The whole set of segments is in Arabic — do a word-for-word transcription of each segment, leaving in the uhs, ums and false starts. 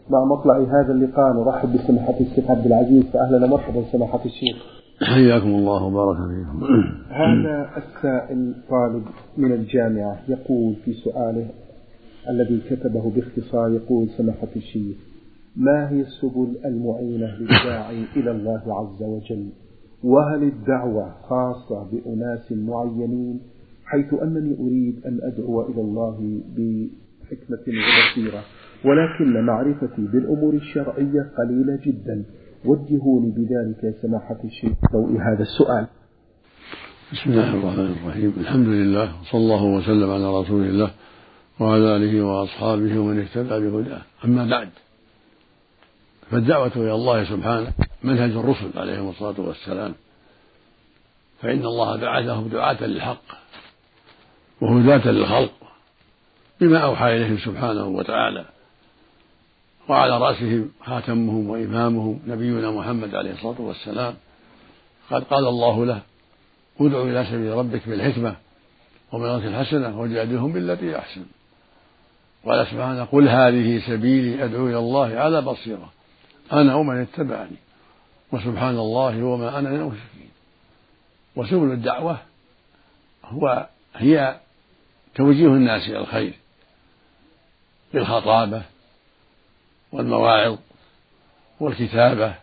مع مطلع هذا اللقاء نرحب بسماحة الشيخ عبد العزيز، فأهلا ومرحبا سماحة الشيخ. حياكم الله وبارك فيكم. هذا السائل طالب من الجامعة يقول في سؤاله الذي كتبه باختصار، يقول: سماحة الشيخ، ما هي السبل المعينة للداعي إلى الله عز وجل؟ وهل الدعوة خاصة بأناس معينين، حيث أنني أريد أن أدعو إلى الله بحكمة وبصيرة، ولكن معرفتي بالأمور الشرعية قليلة جدا، وجهوني بذلك يا سماحة الشيخ ضوء هذا السؤال. بسم الله الرحمن الرحيم، الحمد لله، صلى الله وسلم على رسول الله وعلى آله وأصحابه ومن اهتدى بهداه. أما بعد، فالدعوة إلى الله سبحانه منهج الرسل عليهم الصلاة والسلام، فإن الله بعثهم دعاة للحق وهداة للخلق بما أوحى إليهم سبحانه وتعالى، وعلى رأسهم خاتمهم وإمامهم نبينا محمد عليه الصلاة والسلام. قد قال الله له: ادع إلى سبيل ربك بالحكمة وموعظة الحسنة وجادلهم بالتي أحسن. قال سبحانه: قل هذه سبيلي أدعو إلى الله على بصيرة أنا ومن اتبعني وسبحان الله وما أنا من المشركين. وسبل الدعوة هو هي توجيه الناس إلى الخير بالخطابة والمواعظ والكتابة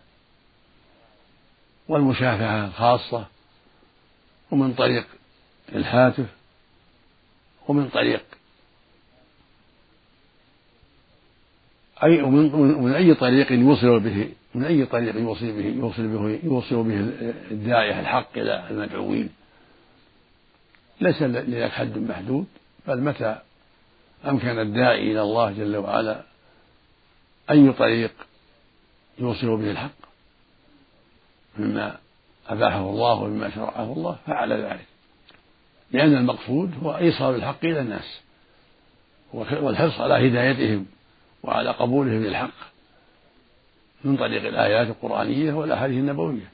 والمشافهة الخاصة، ومن طريق الهاتف، ومن طريق أي ومن أي طريق يوصل به من أي طريق يوصل به يوصل به يوصل به الداعية الحق إلى المدعوين. ليس لذلك حد محدود، بل متى أمكن الداعي إلى الله جل وعلا أي طريق يوصل به الحق مما أباحه الله ومما شرعه الله فعل ذلك، لأن المقصود هو إيصال الحق إلى الناس والحرص على هدايتهم وعلى قبولهم للحق من طريق الآيات القرآنية والأحاديث النبوية.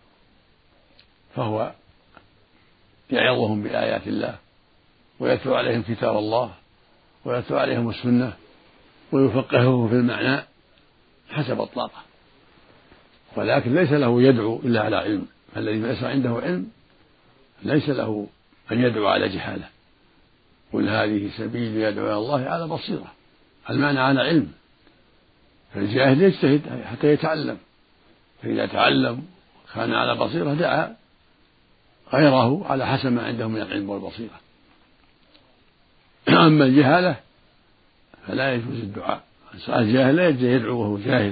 فهو يعظهم بآيات الله ويتلو عليهم كتاب الله ويتلو عليهم السنة ويفقههم في المعنى حسب الطاقة، ولكن ليس له يدعو إلا على علم. فالذي ليس عنده علم ليس له أن يدعو على جهالة. قل هذه سبيلي يدعو إلى الله على بصيرة، المعنى على علم. فالجاهل يجتهد حتى يتعلم، فإذا تعلم كان على بصيرة دعا غيره على حسب ما عنده من العلم والبصيرة. أما الجهالة فلا يجوز الدعاء. الجاهل لا يجوز يدعو وهو جاهل،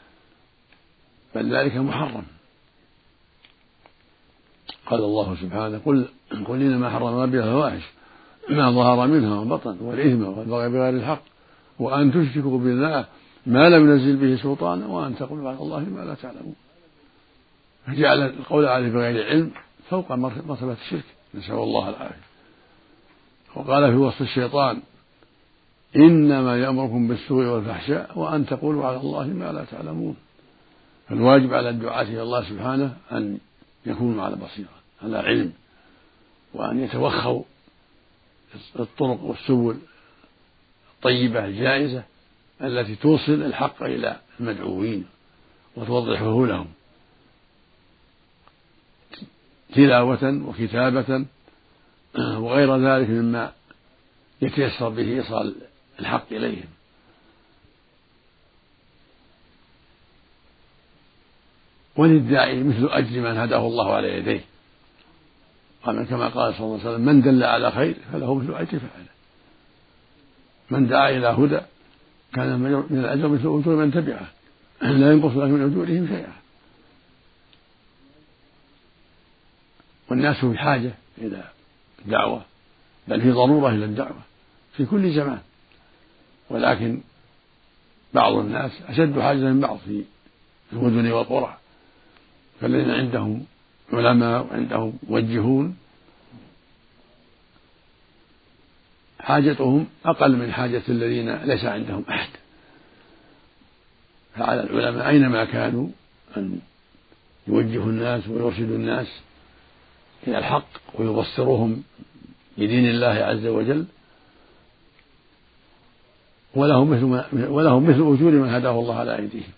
بل ذلك محرم. قال الله سبحانه: قل قل إنما حرم ربي الفواحش ما ظهر منها وبطن والإثم والبغي بغير الحق وأن تشركوا بالله ما لم ينزل به سلطانا وأن تقولوا على الله ما لا تعلمون. فجعل القول عليه بغير علم فوق مرتبة الشرك، نسأل الله العافية. وقال في وصف الشيطان: إنما يأمركم بالسوء والفحشاء وأن تقولوا على الله ما لا تعلمون. فالواجب على الدعاة إلى الله سبحانه أن يكونوا على بصيرة على علم، وأن يتوخوا الطرق والسبل الطيبة الجائزة التي توصل الحق إلى المدعوين وتوضحه لهم تلاوة وكتابة وغير ذلك مما يتيسر به إيصال الحق إليهم. وللداعي مثل أجر من هداه الله على يديه، قال كما قال صلى الله عليه وسلم: من دل على خير فله مثل أجر فعله. من دعا إلى هدى كان من الأجر مثل أجور من تبعه لا ينقص له من أجورهم شيئا. والناس في حاجة إلى الدعوة، بل في ضرورة إلى الدعوة في كل زمان، ولكن بعض الناس أشد حاجة من بعض في المدن والقرى. فالذين عندهم علماء وعندهم موجهون حاجتهم أقل من حاجة الذين ليس عندهم أحد. فعلى العلماء أينما كانوا أن يوجهوا الناس ويرشدوا الناس إلى الحق ويبصروهم بدين الله عز وجل ولهم مثل, ما ولهم مثل أجور من هداه الله على أيديهم،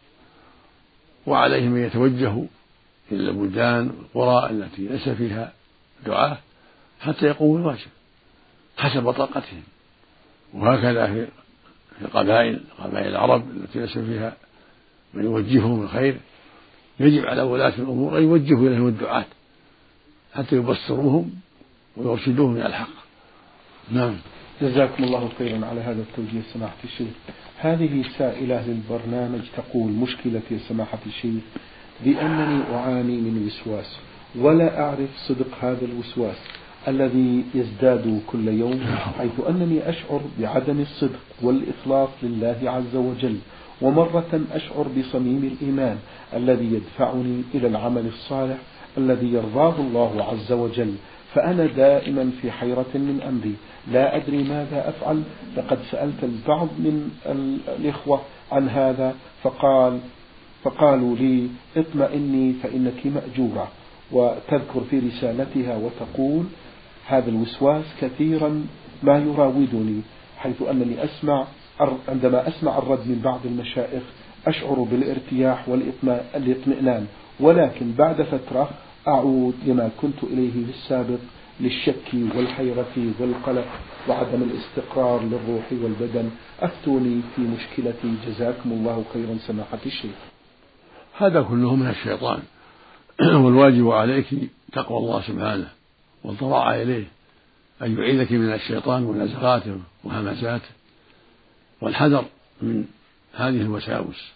وعليهم أن يتوجهوا إلى البلدان والقرى التي ليس فيها دعاة حتى يقوموا بالواجب حسب طاقتهم. وهكذا في القبائل قبائل العرب التي ليس فيها من يوجههم الخير يجب على ولاة الأمور أن يوجهوا إليهم الدعاة حتى يبصروهم ويرشدوهم إلى الحق. نعم. جزاكم الله خيرا على هذا التوجيه سماحة الشيخ. هذه سائلة للبرنامج تقول: مشكلتي سماحة الشيخ بأنني أعاني من وسواس ولا أعرف صدق هذا الوسواس الذي يزداد كل يوم، حيث أنني أشعر بعدم الصدق والإخلاص لله عز وجل، ومرة أشعر بصميم الإيمان الذي يدفعني إلى العمل الصالح الذي يرضاه الله عز وجل، فأنا دائما في حيرة من أمري لا أدري ماذا أفعل. لقد سألت البعض من الإخوة عن هذا فقال فقالوا لي: اطمئني فإنك مأجورة. وتذكر في رسالتها وتقول: هذا الوسواس كثيرا ما يراودني، حيث أنني أسمع عندما أسمع الرد من بعض المشايخ أشعر بالارتياح والاطمئنان، ولكن بعد فترة أعود لما كنت إليه في السابق، للشك والحيرة والقلق وعدم الاستقرار للروح والبدن. أفتوني في مشكلتي جزاكم الله خيرا سماحة الشيخ. هذا كله من الشيطان، والواجب عليك تقوى الله سبحانه والضراعة إليه أن يعيذك من الشيطان ونزغاته وهمساته، والحذر من هذه الوساوس.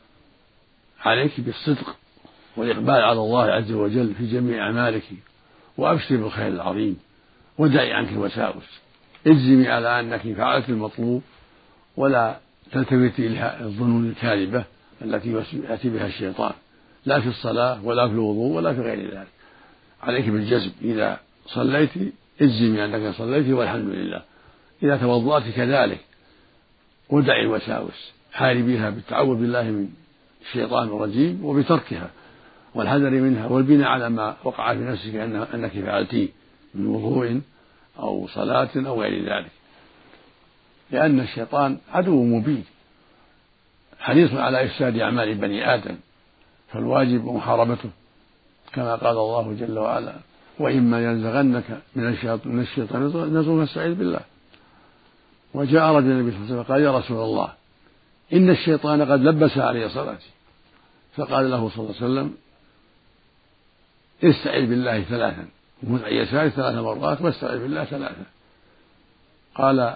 عليك بالصدق والإقبال على الله عز وجل في جميع أعمالك، وأبشر بالخير العظيم، ودعي عنك الوساوس. اجزمي على أنك فعلت المطلوب، ولا تلتفتي إلى الظنون الكاذبة التي يأتي بها الشيطان، لا في الصلاة ولا في الوضوء ولا في غير ذلك. عليك بالجزم، إذا صليت اجزمي أنك صليت والحمد لله، إذا توضأت كذلك، ودعي الوساوس، حاربيها بالتعوذ بالله من الشيطان الرجيم وبتركها والحذر منها، والبناء على ما وقع في نفسك أنك فعلتيه من وضوء أو صلاة أو غير ذلك، لأن الشيطان عدو مبين حريص على إفساد أعمال بني آدم، فالواجب محاربته، كما قال الله جل وعلا: وإما ينزغنك من الشيطان نزغ فاستعذ بالله. وجاء رجل النبي صلى الله عليه وسلم قال: يا رسول الله، إن الشيطان قد لبس علي صلاتي. فقال له صلى الله عليه وسلم: استعذ بالله ثلاثا، وخذ عن يسارك ثلاث مرات واستعذ بالله ثلاثا. قال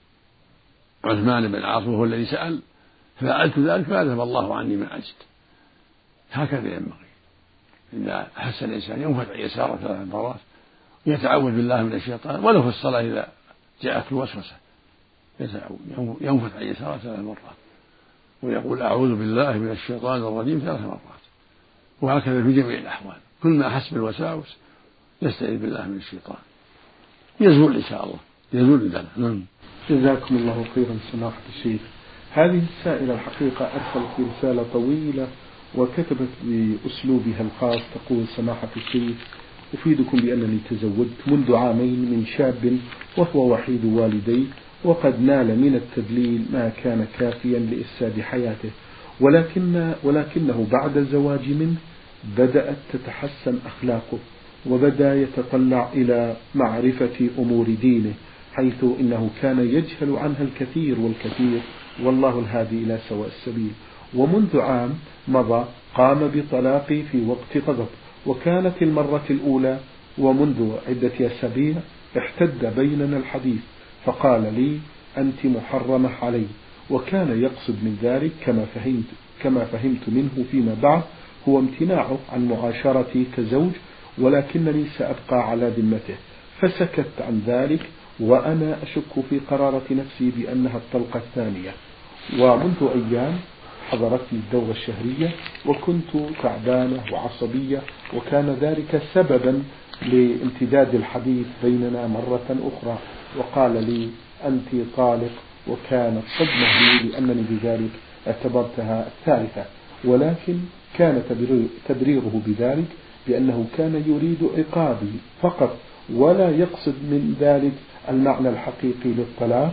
عثمان بن عاص وهو الذي سأل: ففعلت ذلك فأذهب الله عني ما أجد. هكذا ينبغي، إذا أحس الإنسان ينفث عن يساره ثلاث مرات ويتعوذ بالله من الشيطان، ولو في الصلاة إذا جاءت الوسوسة ينفث عن يساره ثلاث مرات ويقول: أعوذ بالله من الشيطان الرجيم ثلاث مرات. وهكذا في جميع الأحوال، كل ما أحس بالوساوس يستعيذ بالله من الشيطان، يزول إن شاء الله، يزول الدلع. نعم. جزاكم الله خيرا سماحة الشيخ. هذه السائلة الحقيقة أرسلت في رسالة طويلة وكتبت بأسلوبها الخاص، تقول: سماحة الشيخ، أفيدكم بأنني تزوجت منذ عامين من شاب وهو وحيد والديه، وقد نال من التدليل ما كان كافيا لإفساد حياته، ولكن ولكنه بعد الزواج منه بدأت تتحسن أخلاقه، وبدأ يتطلع إلى معرفة أمور دينه، حيث إنه كان يجهل عنها الكثير والكثير، والله الهادي إلى سواء السبيل. ومنذ عام مضى قام بطلاقي في وقت غضب، وكانت المرة الأولى، ومنذ عدة أسابيع احتد بيننا الحديث، فقال لي: أنت محرمة علي. وكان يقصد من ذلك كما فهمت كما فهمت منه فيما بعد هو امتناعه عن معاشرتي كزوج، ولكنني سأبقى على ذمته. فسكت عن ذلك، وأنا أشك في قرارة نفسي بأنها الطلقة الثانية. ومنذ أيام حضرتني الدورة الشهرية، وكنت تعبانة وعصبية، وكان ذلك سببا لامتداد الحديث بيننا مرة أخرى، وقال لي: أنت طالق. وكانت صدمة لي لأنني بذلك اعتبرتها الثالثة، ولكن كان تبريره بذلك بأنه كان يريد عقابي فقط، ولا يقصد من ذلك المعنى الحقيقي للطلاق،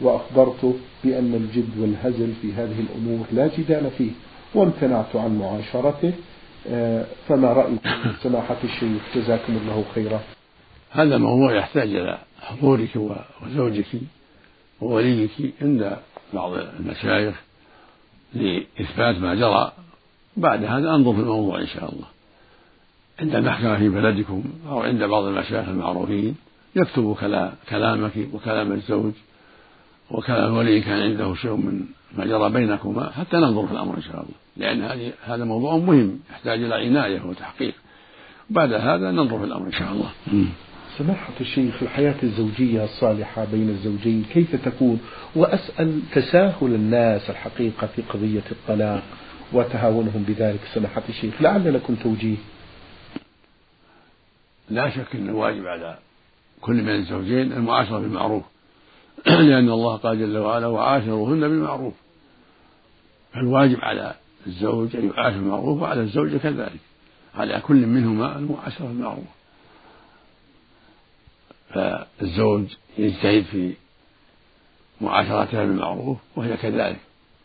وأخبرته بأن الجد والهزل في هذه الأمور لا جدال فيه وامتنعت عن معاشرته، فما رأيكم سماحة الشيخ جزاكم الله خيرا؟ هذا موضوع يحتاج إلى حضورك وزوجك ووليك عند بعض المشايخ لإثبات ما جرى. بعد هذا أنظر في الموضوع إن شاء الله عند المحكمة في بلدكم أو عند بعض المشايخ المعروفين، يكتب كلامك وكلام الزوج وكلام ولي كان عنده شيء من ما جرى بينكما حتى ننظر في الأمر إن شاء الله، لأن هذه هذا موضوع مهم يحتاج إلى عناية وتحقيق. بعد هذا ننظر في الأمر إن شاء الله. سماحة الشيخ، الحياة الزوجية الصالحة بين الزوجين كيف تكون؟ وأسأل تساهل الناس الحقيقة في قضية الطلاق وتهاونهم بذلك سماحة الشيخ، لعل لكم توجيه. لا شك أن الواجب على كل من الزوجين المعاشرة بالمعروف لأن الله قال جل وعلا وعاشروهن بالمعروف، فالواجب على الزوج أن يعاشر بالمعروف وعلى الزوجة كذلك، على كل منهما المعاشرة بالمعروف. فالزوج يجتهد في معاشرتها بالمعروف وهي كذلك،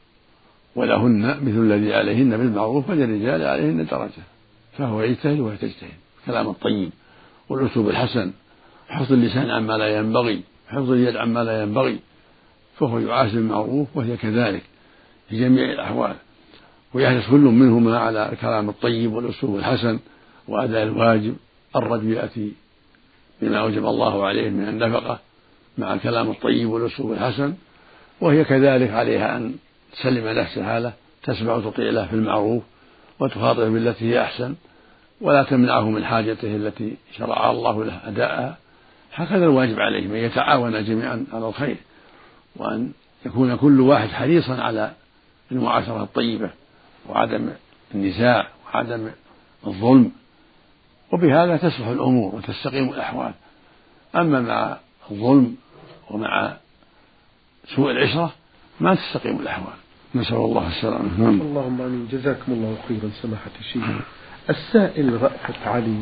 ولهن مثل الذي عليهن بالمعروف وللرجال عليهن درجة، فهو يجتهد وهي تجتهد. الكلام الطيب والأسلوب الحسن، حفظ اللسان عما لا ينبغي، حفظ اليد عما لا ينبغي، فهو يعاشر بالمعروف وهي كذلك في جميع الأحوال، ويحرص كل منهما على الكلام الطيب والأسلوب الحسن وأداء الواجب. الرجل يأتي بما أوجب الله عليه من النفقة مع الكلام الطيب والأسلوب الحسن، وهي كذلك عليها أن تسلم نفسها له، تسمع وتطيع له في المعروف وتخاطب بالتي هي أحسن، ولا تمنعه من حاجته التي شرع الله له أداءها. هكذا الواجب عليهم أن يتعاون جميعا على الخير، وأن يكون كل واحد حريصا على المعاشرة الطيبة وعدم النزاع وعدم الظلم، وبهذا تصلح الأمور وتستقيم الأحوال. أما مع الظلم ومع سوء العشرة ما تستقيم الأحوال. نسأل الله السلامة. اللهم آمين. جزاكم الله خيرا سماحة الشيخ. السائل رأفت علي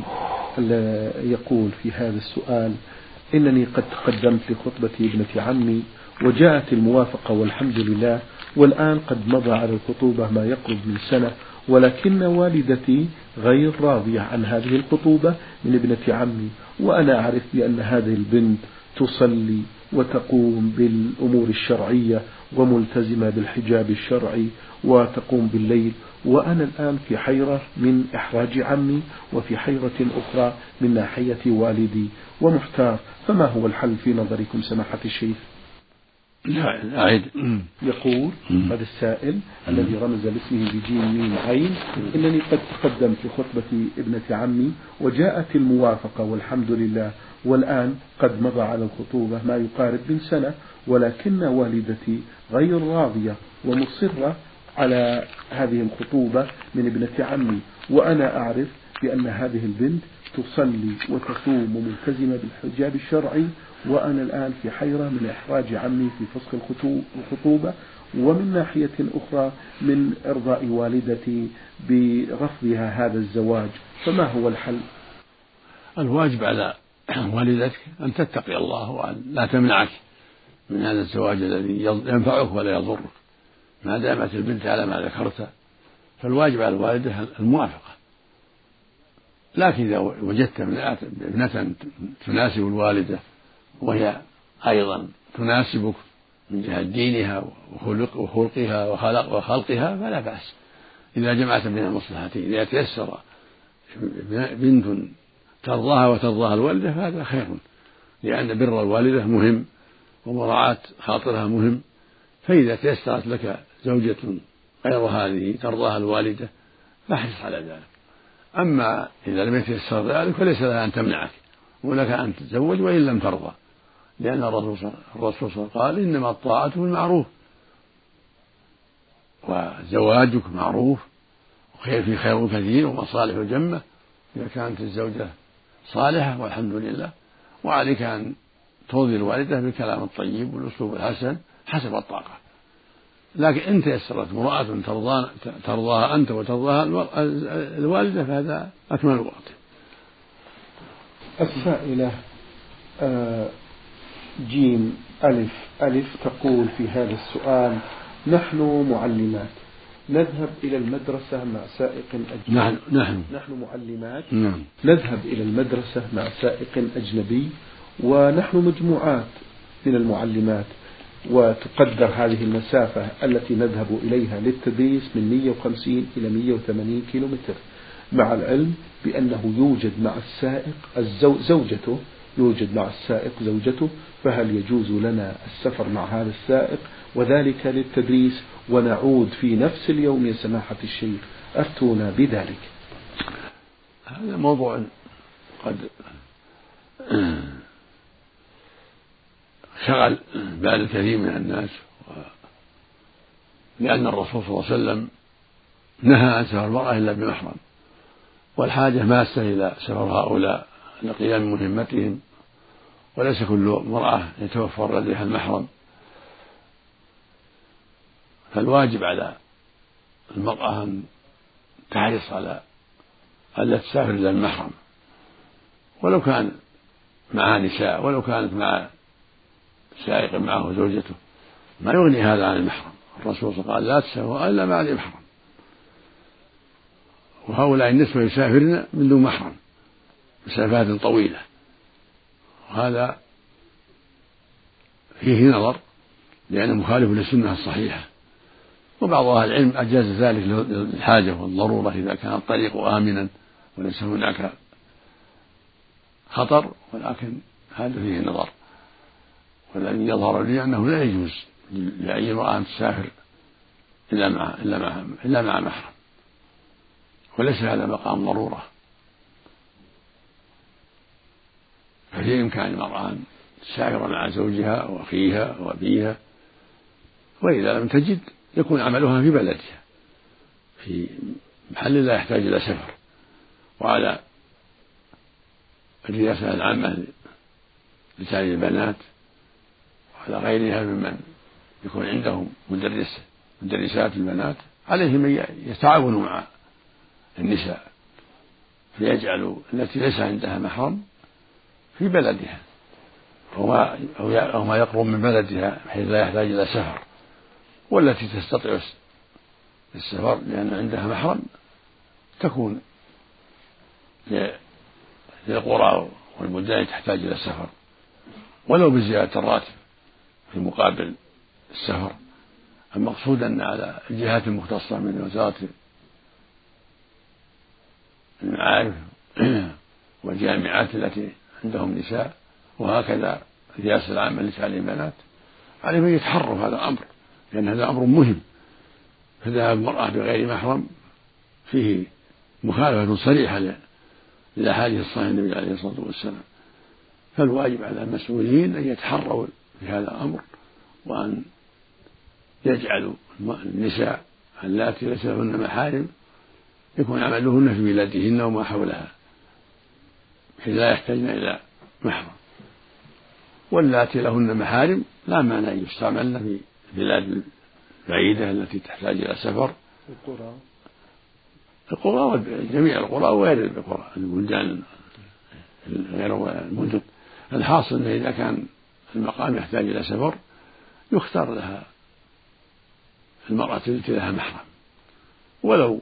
يقول في هذا السؤال: إنني قد تقدمت لخطبة ابنة عمي وجاءت الموافقة والحمد لله، والآن قد مضى على الخطوبة ما يقرب من سنة، ولكن والدتي غير راضية عن هذه الخطوبة من ابنة عمي، وأنا أعرف بأن هذه البنت تصلي وتقوم بالأمور الشرعية وملتزمة بالحجاب الشرعي وتقوم بالليل، وأنا الآن في حيرة من إحراج عمي وفي حيرة أخرى من ناحية والدي ومحتار، فما هو الحل في نظركم سماحة الشيخ؟ لا أعيد. يقول هذا السائل الذي رمز لاسمه بجيم ميم عين: إنني قد تقدمت في خطبة ابنة عمي وجاءت الموافقة والحمد لله، والآن قد مضى على الخطوبة ما يقارب من سنة، ولكن والدتي غير راضية ومصرة على هذه الخطوبة من ابنة عمي، وأنا أعرف بأن هذه البنت تصلي وتصوم وملتزمة بالحجاب الشرعي، وأنا الآن في حيرة من إحراج عمي في فسخ الخطوبة، ومن ناحية أخرى من إرضاء والدتي برفضها هذا الزواج، فما هو الحل؟ الواجب على والدتك أن تتقي الله وأن لا تمنعك من هذا الزواج الذي ينفعك ولا يضرك، ما دامت البنت على ما ذكرت، فالواجب على الوالدة الموافقة. لكن إذا وجدت ابنة تناسب الوالدة وهي أيضا تناسبك من جهة دينها وخلقها وخلق وخلقها فلا بأس إذا جمعت بين المصلحتين. إذا تيسر بنت ترضاها وترضاها الوالدة فهذا خير، لأن بر الوالدة مهم ومراعاة خاطرها مهم. فإذا تيسرت لك زوجة غير هذه ترضاها الوالدة فاحرص على ذلك. أما إذا لم يتيسر ذلك فليس لها أن تمنعك، ولك أن تتزوج وإن لم ترضى، لأن الرسول صلى الله عليه وسلم قال: إنما الطاعة بالمعروف، وزواجك معروف وخير في خير كثير ومصالح جمة إذا كانت الزوجة صالحة والحمد لله. وعليك أن ترضي الوالدة بالكلام الطيب والأسلوب الحسن حسب الطاقة. لكن إن تيسرت امرأة ترضاها أنت وترضاها الوالدة فهذا أكمل الوقت. السائلة جيم ألف ألف تقول في هذا السؤال: نحن معلمات نذهب إلى المدرسة مع سائق أجنبي. نحن نحن نحن معلمات نعم. نذهب إلى المدرسة مع سائق أجنبي، ونحن مجموعات من المعلمات، وتقدر هذه المسافة التي نذهب إليها للتدريس من مئة وخمسين إلى مئة وثمانين كيلومتر، مع العلم بأنه يوجد مع السائق الزو... زوجته يوجد مع السائق زوجته، فهل يجوز لنا السفر مع هذا السائق وذلك للتدريس ونعود في نفس اليوم يا سماحة الشيخ؟ أفتونا بذلك. هذا موضوع قد شغل بال الكثير من الناس، لأن الرسول صلى الله عليه وسلم نهى عن سفر المرأة إلا بمحرم، والحاجة ماسة إلى سفر هؤلاء لقيام مهمتهم، وليس كل امرأة يتوفر لديها المحرم، فالواجب على المرأة أن تحرص على ألا تسافر إلى المحرم، ولو كان معها نساء، ولو كانت مع سائق معه زوجته، ما يغني هذا عن المحرم. الرسول صلى الله عليه وسلم قال: لا تسافروا إلا مع ذي محرم. وهؤلاء النسوة يسافرن من دون محرم مسافات طويلة، وهذا فيه نظر لأنه مخالف للسنة الصحيحة. وبعض أهل العلم أجاز ذلك للحاجة والضرورة إذا كان الطريق آمنا وليس هناك خطر، ولكن هذا فيه نظر. والذي يظهر لي أنه لا يجوز لأي امرأة أن تسافر إلا مع إلا مع إلا مع محرم، وليس هذا مقام ضرورة، ففي إمكان المرأة أن تسافر مع زوجها وأخيها وأبيها، وإذا لم تجد يكون عملها في بلدها في محل لا يحتاج إلى سفر. وعلى الرئاسة العامة لتعليم البنات وعلى غيرها ممن يكون عندهم مدرس مدرسات البنات عليهم أن يتعاونوا مع النساء فيجعلوا التي ليس عندها محرم في بلدها أو ما يقرب من بلدها بحيث لا يحتاج إلى سفر، والتي تستطيع السفر لأن عندها محرم تكون للقرى والبلدان تحتاج إلى السفر ولو بزيادة الراتب في مقابل السفر. المقصود أن على الجهات المختصة من وزارة المعارف والجامعات التي عندهم نساء، وهكذا الرئاسة العامة لتعليم البنات، عليهم أن يتحروا هذا الأمر، لأن هذا أمر مهم. فذهاب المرأة بغير محرم فيه مخالفة صريحة للأحاديث الصحيحة النبي عليه الصلاة والسلام. فالواجب على المسؤولين أن يتحروا في هذا الأمر، وأن يجعلوا النساء اللاتي ليس لهن محارم يكون عملهن في بلادهن وما حولها بحيث لا يحتاجن إلى محرم، واللاتي لهن محارم لا مانع أن يستعملن في البلاد البعيدة التي تحتاج إلى سفر، القرى القرى جميع القرى وغير القرى البلدان غير المدن. الحاصل أنه إذا كان المقام يحتاج إلى سفر يختار لها المرأة التي لها محرم، ولو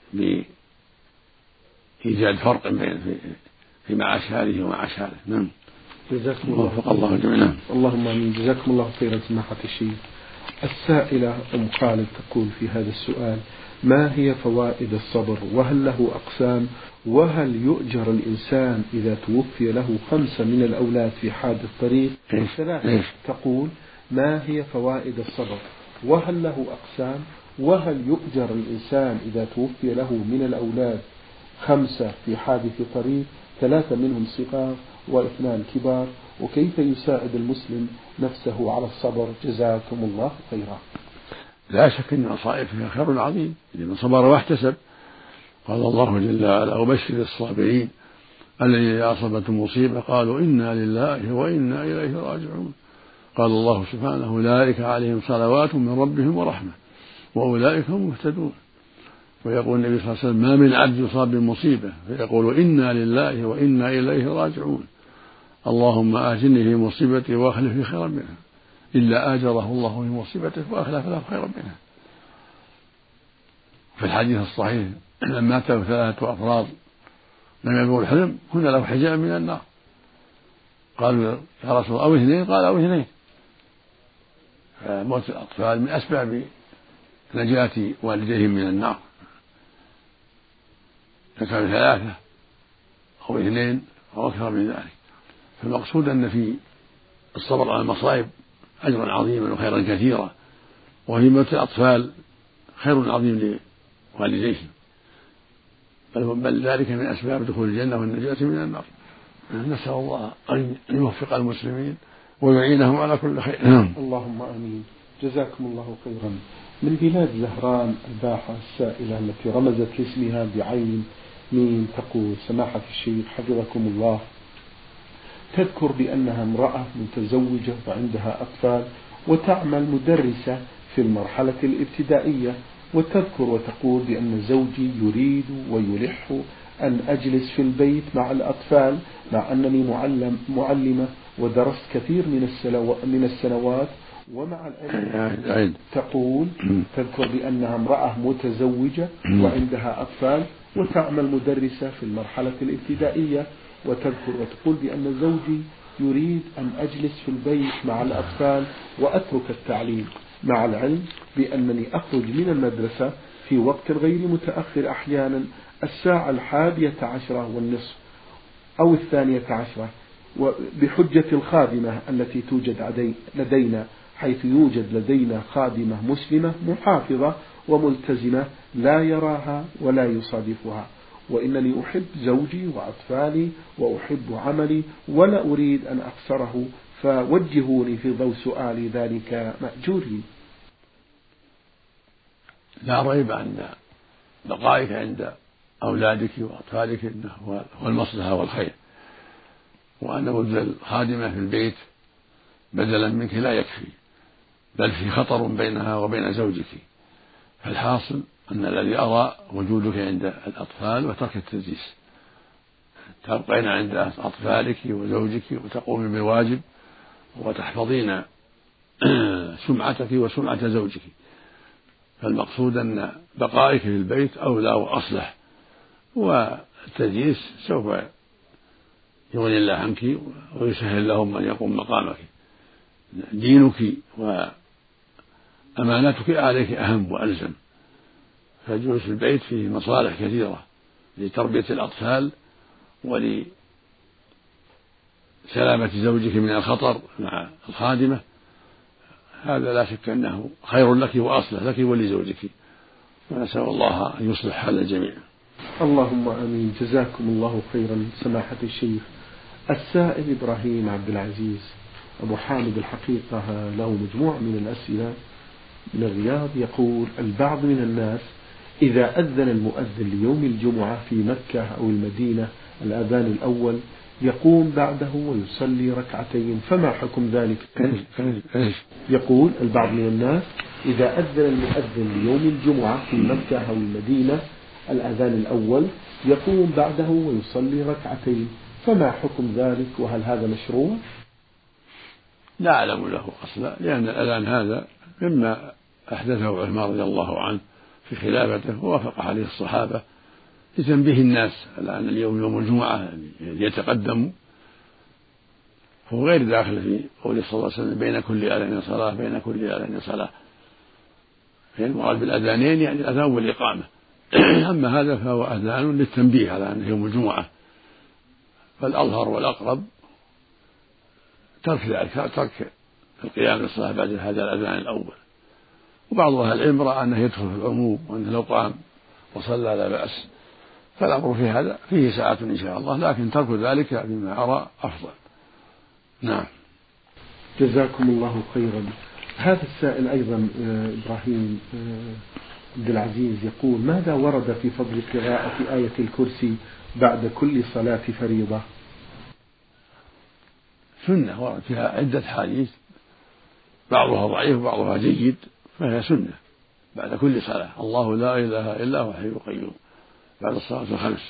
بإيجاد فرق بين في, في معاش هذه ومعاش هذه. نعم. جزاكم الله وفق الله جميعا. اللهم آمين. جزاكم الله خيرا سماحة الشيخ. السائلة أم خالد تقول في هذا السؤال: ما هي فوائد الصبر؟ وهل له أقسام؟ وهل يؤجر الإنسان إذا توفي له خمسة من الأولاد في حادث طريق؟ ثلاثة تقول: ما هي فوائد الصبر؟ وهل له أقسام؟ وهل يؤجر الإنسان إذا توفي له من الأولاد خمسة في حادث طريق، ثلاثة منهم صغار واثنان كبار؟ وكيف يساعد المسلم نفسه على الصبر؟ جزاكم الله خيرا. لا شك أن المصائب فيها خير عظيم لمن صبر واحتسب. قال الله جل وعلا: وبشر الصابرين الذين إذا أصابتهم مصيبة قالوا إنا لله وإنا إليه راجعون. قال الله سبحانه: أولئك عليهم صلوات من ربهم ورحمة وأولئك هم المهتدون. ويقول النبي صلى الله عليه وسلم: ما من عبد يصاب بمصيبة فيقول إنا لله وإنا إليه راجعون اللهم آجني في مصيبتي وأخلف لي خيرا منها إلا آجره الله في مصيبته وأخلف له خيرا منها. في الحديث الصحيح لما مات ثلاثة أفراد لم يبلغوا الحلم كنا له حجاب من النار. قالوا يا رسول الله أو اثنين؟ قال أو اثنين. فموت الأطفال من أسباب نجاة والديهم من النار، فكانوا ثلاثة أو اثنين أو أكثر من ذلك. فالمقصود أن في الصبر على المصائب أجرا عظيما وخيرا كثيرا، وفي موت الأطفال خير عظيم لوالديهم، بل ذلك من أسباب دخول الجنة والنجاة من النار. نسأل الله أن يوفق المسلمين ويعينهم على كل خير. اللهم آمين. جزاكم الله خيرا. من بلاد زهران الباحة السائلة التي رمزت لاسمها بعين ميم تقول: سماحة الشيخ حفظكم الله، تذكر بأنها امرأة متزوجة وعندها أطفال وتعمل مدرسة في المرحلة الابتدائية، وتذكر وتقول بأن زوجي يريد ويلح أن أجلس في البيت مع الأطفال مع أنني معلم معلمة ودرست كثير من السنوات، ومع العلم تقول تذكر بأنها امرأة متزوجة وعندها أطفال وتعمل مدرسة في المرحلة الابتدائية، وتذكر وتقول بأن زوجي يريد أن أجلس في البيت مع الأطفال وأترك التعليم، مع العلم بأنني أخرج من المدرسة في وقت غير متأخر أحيانا الساعة الحادية عشرة والنصف أو الثانية عشرة، بحجة الخادمة التي توجد لدينا، حيث يوجد لدينا خادمة مسلمة محافظة وملتزمة لا يراها ولا يصادفها، وإنني أحب زوجي وأطفالي وأحب عملي ولا أريد أن أخسره، فوجهوني في ضوء سؤالي ذلك مأجوري. لا ريب أن بقائك عند أولادك وأطفالك إنه هو المصلحة والخير، وأن وجود الخادمة في البيت بدلا منك لا يكفي، بل في خطر بينها وبين زوجك. فالحاصل أن الذي أرى وجودك عند الأطفال وترك التدريس، تبقين عند أطفالك وزوجك وتقومين بالواجب وتحفظين سمعتك وسمعة زوجك. فالمقصود أن بقائك في البيت أولى وأصلح، والتدريس سوف يغني الله عنك ويسهل لهم من يقوم مقامك. دينك وأمانتك عليك أهم وألزم، فالجلوس في البيت فيه مصالح كثيرة لتربية الأطفال ولسلامة زوجك من الخطر مع الخادمة. هذا لا شك أنه خير لك وأصلح لك ولزوجك، ونسأل الله أن يصلح حال الجميع. اللهم آمين. جزاكم الله خيرا سماحة الشيخ. السائل إبراهيم عبد العزيز أبو حامد الحقيقة له مجموعة من الأسئلة من الرياض، يقول: البعض من الناس إذا أذن المؤذن ليوم الجمعة في مكة أو المدينة الأذان الأول يقوم بعده ويصلي ركعتين، فما حكم ذلك؟ يقول: البعض من الناس إذا أذن المؤذن ليوم الجمعة في مكة أو المدينة الأذان الأول يقوم بعده ويصلي ركعتين، فما حكم ذلك؟ وهل هذا مشروع؟ لا أعلم له أصلا، لأن الأذان هذا مما أحدثه عثمان رضي الله عنه في خلافته ووافق عليه الصحابة لتنبيه الناس على أن اليوم يوم الجمعة يتقدم، هو غير داخل في قوله صلى الله عليه وسلم: بين كل أذان صلاة بين كل أذان صلاة. المراد بالأذانين يعني الأذان والإقامة. أما هذا فهو أذان للتنبيه على أنه يوم الجمعة، فالأظهر والأقرب ترك ذلك، ترك القيام للصلاة بعد هذا الأذان الأول. وبعض أهل العلم رأى أنه يدخل في العموم، وأنه لو قام وصلى لا بأس، فالأمر في هذا فيه ساعة إن شاء الله، لكن ترك ذلك بما أرى أفضل. نعم. جزاكم الله خيرا. هذا السائل أيضا إبراهيم عبد العزيز يقول: ماذا ورد في فضل قراءة آية الكرسي بعد كل صلاة فريضة؟ سنة ورد فيها عدة حديث، بعضها ضعيف وبعضها جيد، فهي سنة بعد كل صلاة: الله لا إله إلا هو الحي القيوم، بعد الصلاة الخمس.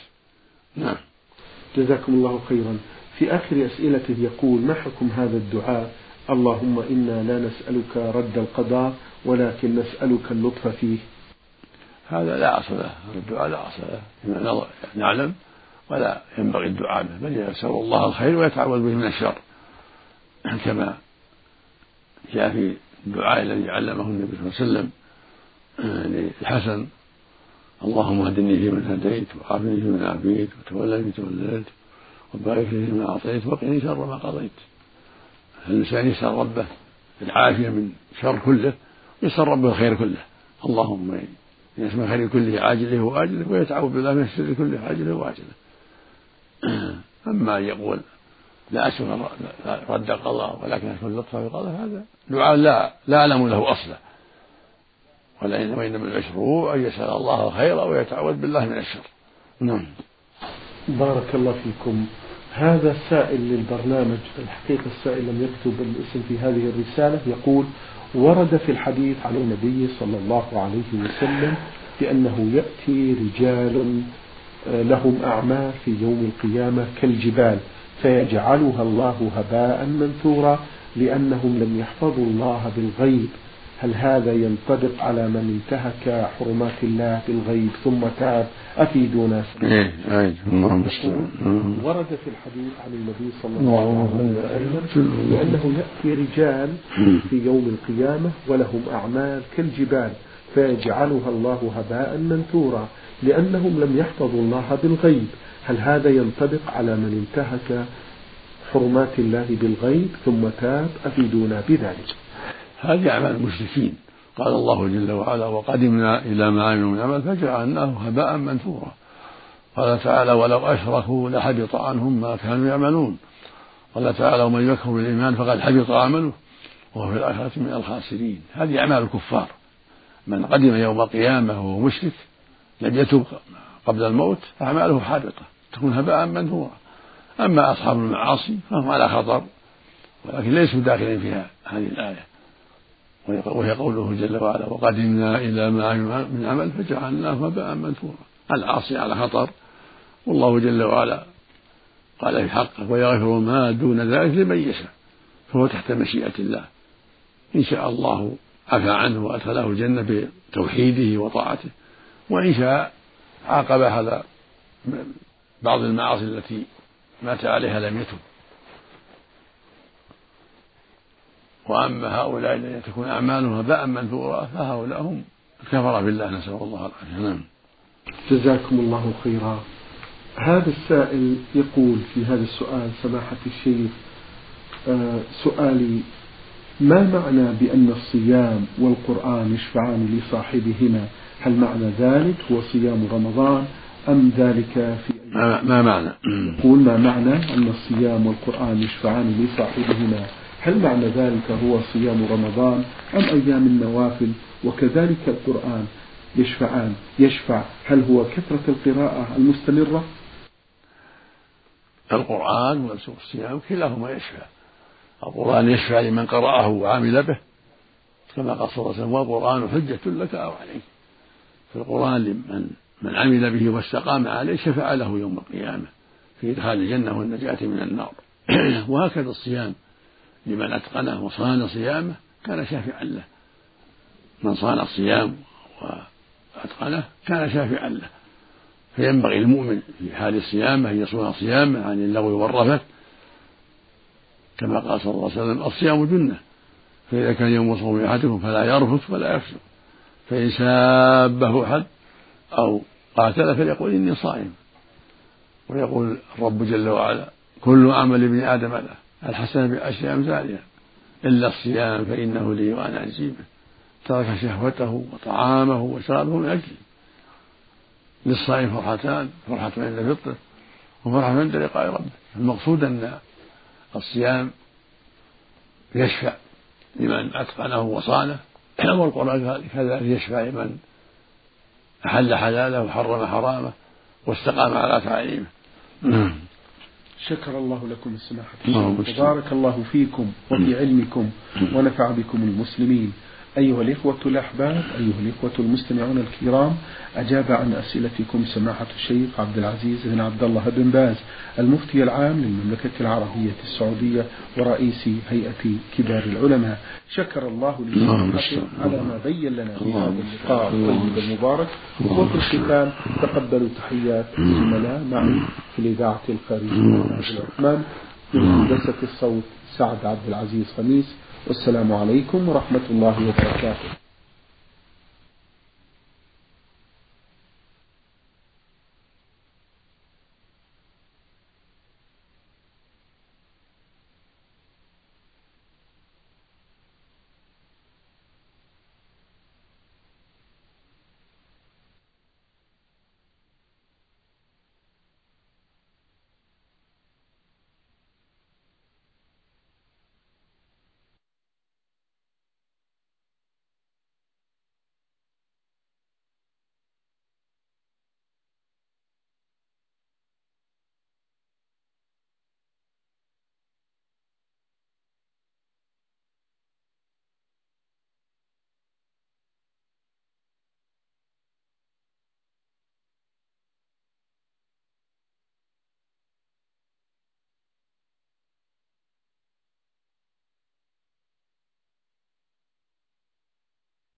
نعم. جزاكم الله خيرا. في آخر أسئلته يقول: ما حكم هذا الدعاء اللهم إنا لا نسألك رد القضاء ولكن نسألك اللطف فيه. هذا لا أصل له، الدعاء لا أصل له فيما نعلم، ولا ينبغي الدعاء به، بل يسأل الله الخير ويتعوذ به من الشر، كما جاء في الدعاء الذي علمه النبي صلى الله عليه وسلم للحسن: اللهم اهدني فيمن هديت، وعافني فيمن عافيت، وتولني توليت، وبارك لي فيما أعطيت، وقني شر ما قضيت. الإنسان يسأل ربه العافية من شر كله، ويسأل ربه الخير كله. اللهم يسمى الخير كله عاجله وآجله، ويتعوذ بالله من الشر كله عاجله وآجله. أما يقول لا أسأل رد القضاء ولكن أسأل اللطف في القضاء، هذا دعاء لا لا أعلم له أصلا، وإنما المشروع أن يسأل الله الخير ويتعوذ بالله من الشر. نعم. بارك الله فيكم. هذا سائل للبرنامج، الحقيقة السائل لم يكتب الاسم في هذه الرسالة، يقول: ورد في الحديث عن النبي صلى الله عليه وسلم بأنه يأتي رجال لهم أعمال في يوم القيامة كالجبال فيجعلها الله هباء منثورا لأنهم لم يحفظوا الله بالغيب، هل هذا ينطبق على من انتهك حرمات الله بالغيب ثم تاب؟ أفيدونا. إيه إيه ورد في الحديث عن النبي صلى الله عليه وسلم بأنه يأتي رجال في يوم القيامة ولهم أعمال كالجبال فيجعلها الله هباء منثورا لأنهم لم يحفظوا الله بالغيب، هل هذا ينطبق على من انتهك حرمات الله بالغيب ثم تاب؟ أفيدونا بذلك. هذه أعمال المشركين، قال الله جل وعلا: وقدمنا إلى ما عملوا من عمل فجعلناه هباء منثورا. قال تعالى: ولو أشركوا لحبط عنهم ما كانوا يعملون. قال تعالى: ومن يكفر بالإيمان فقد حبط عمله وهو في الآخرة من الخاسرين. هذه أعمال الكفار، من قدم يوم القيامة وهو مشرك لم يتب قبل الموت أعماله حابطة تكون هباء منثورا. أما أصحاب المعاصي فهم على خطر ولكن ليسوا داخلين فيها هذه الآية، وهي قوله جل وعلا: وقدمنا إلى ما عملوا من عمل فجعلناه هباء منثورا. العاصي على خطر، والله جل وعلا قال في حقه: ويغفر ما دون ذلك لمن يشاء، فهو تحت مشيئة الله، إن شاء الله عفى عنه وأدخله الجنة بتوحيده وطاعته، وإن شاء عاقب على بعض المعاصي التي مات عليها لم يتب. وأما هؤلاء الذين تكون أعمالهم هباء منثورا فهؤلاء هم الكفرة بالله، نسأل الله العافية. نعم. جزاكم الله خيرا. هذا السائل يقول في هذا السؤال: سماحة الشيخ، آه سؤالي: ما معنى بأن الصيام والقرآن يشفعان لصاحبهما؟ هل معنى ذلك هو صيام رمضان أم ذلك في ما, ما معنى يقول ما معنى أن الصيام والقرآن يشفعان لصاحبهما؟ هل معنى ذلك هو صيام رمضان أم أيام النوافل؟ وكذلك القرآن يشفعان يشفع هل هو كثرة القراءة المستمرة؟ القرآن والصيام كلاهما يشفع. القرآن يشفع لمن قرأه وعمل به كما قال صلى الله عليه وسلم: والقرآن حجة لك أو عليك. في القرآن لمن من عمل به واستقام عليه شفع له يوم القيامة في إدخال الجنة والنجاة من النار. وهكذا الصيام لمن أتقنه وصان صيامه كان شافعا له، من صان الصيام وأتقنه كان شافعا له. فينبغي المؤمن في حال الصيام أن يصون صيامه عن اللغو والرفث، كما قال صلى الله عليه وسلم: الصيام جنة، فإذا كان يوم صوم أحدكم فلا يرفث ولا يفسق، فإن سابه أحد أو قاتل فليقول إني صائم. ويقول الرب جل وعلا: كل عمل ابن آدم له، الحسنة بعشر أمثالها إلا الصيام فإنه لي وأنا أجزي به، ترك شهوته وطعامه وشرابه من أجلي. للصائم فرحتان: فرحة عند فطره وفرحة عند لقاء ربه. المقصود أن الصيام يشفع لمن أتقنه وصانه، والقرآن كذلك يشفع لمن أحل حلاله وحرم حرامه واستقام على تعاليمه. شكر الله لكم السماحة، وبارك الله فيكم وفي علمكم ونفع بكم المسلمين. أيها الإخوة الأحباب، أيها الإخوة المستمعون الكرام، أجاب عن أسئلتكم سماحة الشيخ عبد العزيز بن عبد الله بن باز المفتي العام للمملكة العربية السعودية ورئيس هيئة كبار العلماء. شكر الله لسماحته على ما بين لنا في هذا اللقاء الطيب المبارك. وفي الختام تقبلوا تحيات الزملاء معي في الإذاعة الخارجية عبد الرحمن، من هندسة الصوت سعد عبد العزيز خميس، والسلام عليكم ورحمة الله وبركاته.